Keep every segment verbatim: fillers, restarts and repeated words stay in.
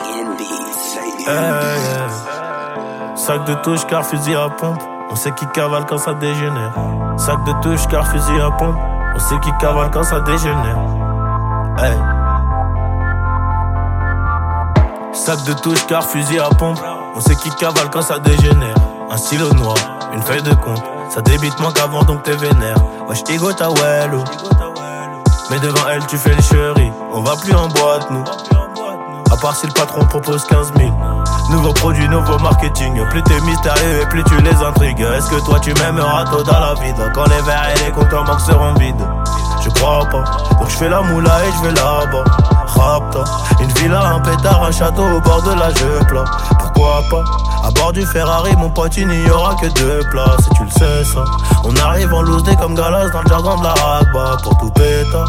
Hey, yeah. Sac de touche car fusil à pompe. On sait qui cavale quand ça dégénère. Sac de touche car fusil à pompe. On sait qui cavale quand ça dégénère. Hey. Sac de touche car fusil à pompe. On sait qui cavale quand ça dégénère. Un stylo noir, une feuille de compte. Ça débite moins qu'avant donc t'es vénère. Wesh ego ta wello. Mais devant elle tu fais le chéri. On va plus en boîte nous. À part si le patron propose quinze mille. Nouveau produit, nouveau marketing. Plus t'es mystérieux et plus tu les intrigues. Est-ce que toi tu m'aimeras tôt dans la vide? Quand les verres et les comptes en banque seront vides? Je crois pas. Donc je fais la moula et je vais là-bas. Rapta, une villa, un pétard, un château au bord de la Jeupla. Pourquoi pas? À bord du Ferrari, mon pote, il n'y aura que deux places. Et tu le sais ça. On arrive en loose day comme Galas dans le jargon de la ragba. Pour tout péta.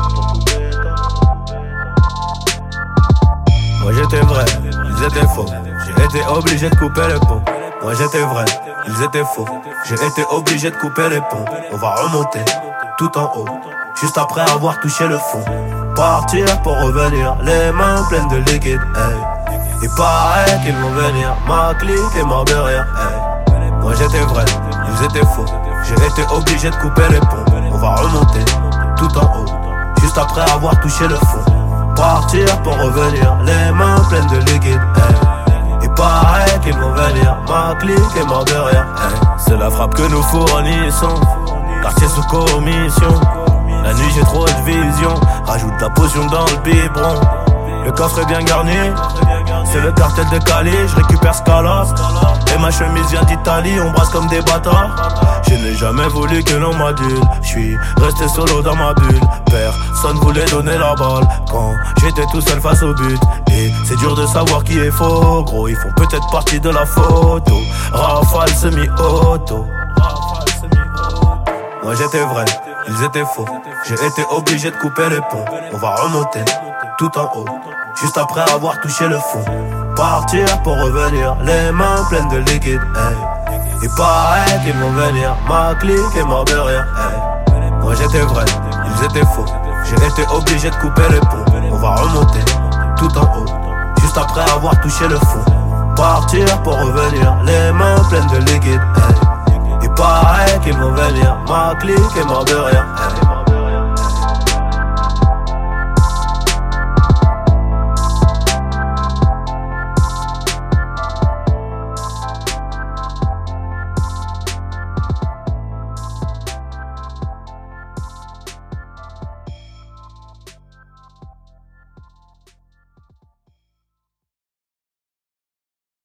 Moi j'étais vrai, ils étaient faux. J'ai été obligé de couper les ponts. Moi j'étais vrai, ils étaient faux. J'ai été obligé de couper les ponts. On va remonter tout en haut, juste après avoir touché le fond. Partir pour revenir, les mains pleines de liquide. Hey. Il paraît qu'ils vont venir, ma clique est morte de rire. Hey. Moi j'étais vrai, ils étaient faux. J'ai été obligé de couper les ponts. On va remonter tout en haut, juste après avoir touché le fond. Partir pour revenir, les mains pleines de liquide. Hey. Il paraît qu'ils vont venir, ma clique est morte de rire. Hey. C'est la frappe que nous fournissons, quartier sous commission. La nuit j'ai trop de vision, rajoute la potion dans le biberon. Le coffre est bien garni, c'est le cartel de Cali. Je récupère Scala, et ma chemise vient d'Italie. On brasse comme des bâtards. Je n'ai jamais voulu que l'on m'adule. Je suis resté solo dans ma bulle. Personne voulait donner la balle quand j'étais tout seul face au but. Et c'est dur de savoir qui est faux. Gros, ils font peut-être partie de la photo. Rafale semi-auto. Moi j'étais vrai, ils étaient faux. J'ai été obligé de couper les ponts. On va remonter tout en haut, juste après avoir touché le fond. Partir pour revenir, les mains pleines de liquide. Hey. Il paraît qu'ils vont venir, ma clique est morte de rire. Hey. Moi j'étais vrai, ils étaient faux. J'ai été obligé de couper les ponts. On va remonter tout en haut, juste après avoir touché le fond. Partir pour revenir, les mains pleines de liquide. Hey. Il paraît qu'ils vont venir, ma clique est morte de rire. Hey.